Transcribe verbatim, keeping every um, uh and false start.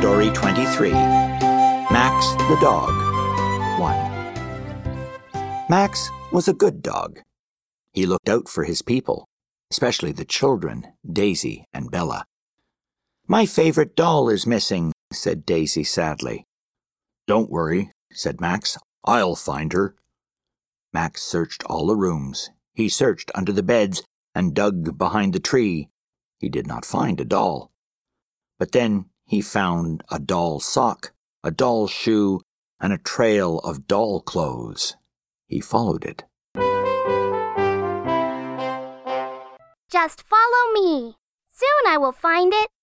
Story twenty-three. Max the Dog. one. Max was a good dog. He looked out for his people, especially the children, Daisy and Bella. "My favorite doll is missing," said Daisy sadly. "Don't worry," said Max. "I'll find her." Max searched all the rooms. He searched under the beds and dug behind the tree. He did not find a doll. But then he found a doll sock, a doll shoe, and a trail of doll clothes. He followed it. Just follow me. Soon I will find it.